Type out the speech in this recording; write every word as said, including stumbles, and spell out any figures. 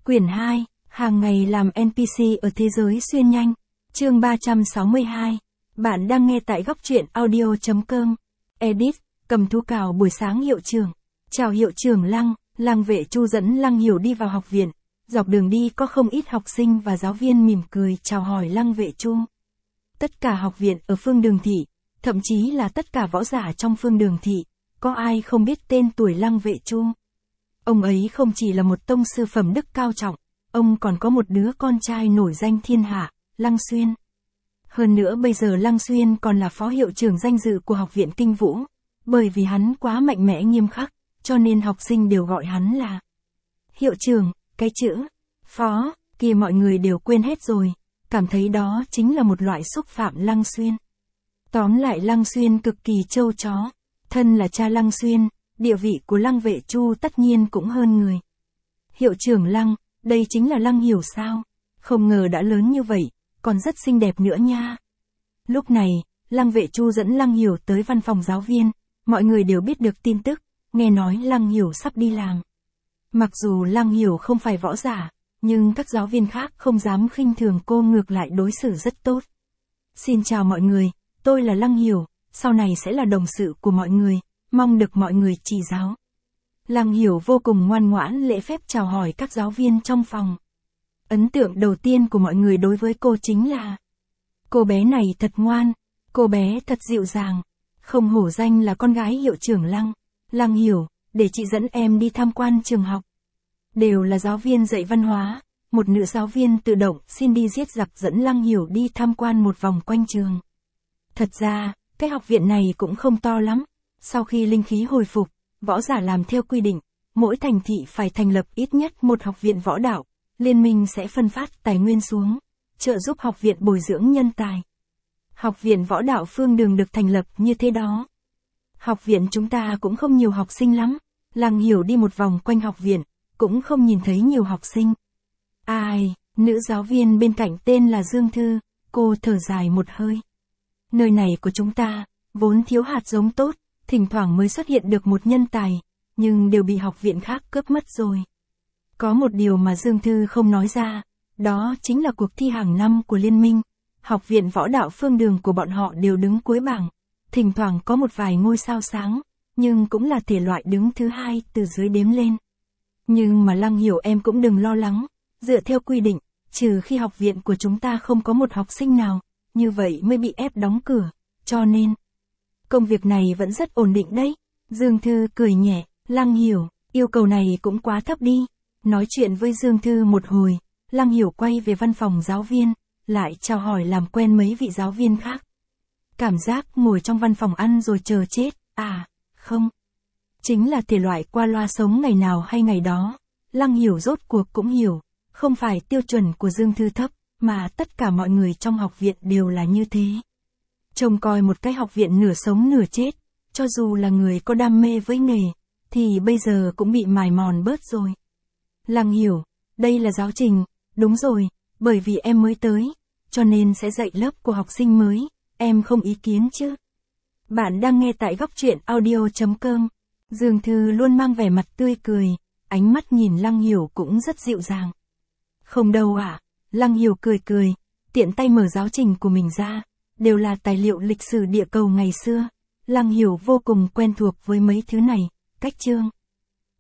Quyển hai, hàng ngày làm en pê xê ở thế giới xuyên nhanh. Chương ba trăm sáu mươi hai. Bạn đang nghe tại góc truyện audio chấm com. Edit, cầm thú cào buổi sáng hiệu trưởng. Chào hiệu trưởng Lăng, Lăng Vệ Chu dẫn Lăng Hiểu đi vào học viện. Dọc đường đi có không ít học sinh và giáo viên mỉm cười chào hỏi Lăng Vệ Chu. Tất cả học viện ở Phương Đường Thị, thậm chí là tất cả võ giả trong Phương Đường Thị, có ai không biết tên tuổi Lăng Vệ Chu. Ông ấy không chỉ là một tông sư phẩm đức cao trọng, ông còn có một đứa con trai nổi danh thiên hạ, Lăng Xuyên. Hơn nữa bây giờ Lăng Xuyên còn là phó hiệu trưởng danh dự của học viện Kinh Vũ, bởi vì hắn quá mạnh mẽ nghiêm khắc, cho nên học sinh đều gọi hắn là hiệu trưởng. Cái chữ phó kia mọi người đều quên hết rồi, cảm thấy đó chính là một loại xúc phạm Lăng Xuyên. Tóm lại Lăng Xuyên cực kỳ trâu chó, thân là cha Lăng Xuyên, địa vị của Lăng Vệ Chu tất nhiên cũng hơn người. Hiệu trưởng Lăng, đây chính là Lăng Hiểu sao? Không ngờ đã lớn như vậy, còn rất xinh đẹp nữa nha. Lúc này, Lăng Vệ Chu dẫn Lăng Hiểu tới văn phòng giáo viên, mọi người đều biết được tin tức, nghe nói Lăng Hiểu sắp đi làm. Mặc dù Lăng Hiểu không phải võ giả, nhưng các giáo viên khác không dám khinh thường cô, ngược lại đối xử rất tốt. Xin chào mọi người, tôi là Lăng Hiểu, sau này sẽ là đồng sự của mọi người, mong được mọi người chỉ giáo. Lăng Hiểu vô cùng ngoan ngoãn lễ phép chào hỏi các giáo viên trong phòng. Ấn tượng đầu tiên của mọi người đối với cô chính là cô bé này thật ngoan, cô bé thật dịu dàng, không hổ danh là con gái hiệu trưởng Lăng. Lăng Hiểu, để chị dẫn em đi tham quan trường học. Đều là giáo viên dạy văn hóa, một nữ giáo viên tự động xin đi giết giặc dẫn Lăng Hiểu đi tham quan một vòng quanh trường. Thật ra, cái học viện này cũng không to lắm. Sau khi linh khí hồi phục, võ giả làm theo quy định, mỗi thành thị phải thành lập ít nhất một học viện võ đạo, liên minh sẽ phân phát tài nguyên xuống, trợ giúp học viện bồi dưỡng nhân tài. Học viện võ đạo Phương Đường được thành lập như thế đó. Học viện chúng ta cũng không nhiều học sinh lắm, Lăng Hiểu đi một vòng quanh học viện, cũng không nhìn thấy nhiều học sinh. Ai, nữ giáo viên bên cạnh tên là Dương Thư, cô thở dài một hơi. Nơi này của chúng ta, vốn thiếu hạt giống tốt, thỉnh thoảng mới xuất hiện được một nhân tài, nhưng đều bị học viện khác cướp mất rồi. Có một điều mà Dương Thư không nói ra, đó chính là cuộc thi hàng năm của liên minh. Học viện võ đạo Phương Đường của bọn họ đều đứng cuối bảng, thỉnh thoảng có một vài ngôi sao sáng, nhưng cũng là thể loại đứng thứ hai từ dưới đếm lên. Nhưng mà Lăng Hiểu em cũng đừng lo lắng, dựa theo quy định, trừ khi học viện của chúng ta không có một học sinh nào, như vậy mới bị ép đóng cửa, cho nên công việc này vẫn rất ổn định đấy. Dương Thư cười nhẹ, Lăng Hiểu, yêu cầu này cũng quá thấp đi. Nói chuyện với Dương Thư một hồi, Lăng Hiểu quay về văn phòng giáo viên, lại chào hỏi làm quen mấy vị giáo viên khác. Cảm giác ngồi trong văn phòng ăn rồi chờ chết, à, không. Chính là thể loại qua loa sống ngày nào hay ngày đó. Lăng Hiểu rốt cuộc cũng hiểu, không phải tiêu chuẩn của Dương Thư thấp, mà tất cả mọi người trong học viện đều là như thế. Trông coi một cái học viện nửa sống nửa chết, cho dù là người có đam mê với nghề, thì bây giờ cũng bị mài mòn bớt rồi. Lăng Hiểu, đây là giáo trình, đúng rồi, bởi vì em mới tới, cho nên sẽ dạy lớp của học sinh mới, em không ý kiến chứ. Bạn đang nghe tại góc truyện audio chấm com. Dương Thư luôn mang vẻ mặt tươi cười, ánh mắt nhìn Lăng Hiểu cũng rất dịu dàng. Không đâu ạ, à? Lăng Hiểu cười cười, tiện tay mở giáo trình của mình ra, đều là tài liệu lịch sử địa cầu ngày xưa. Lăng Hiểu vô cùng quen thuộc với mấy thứ này, cách chương,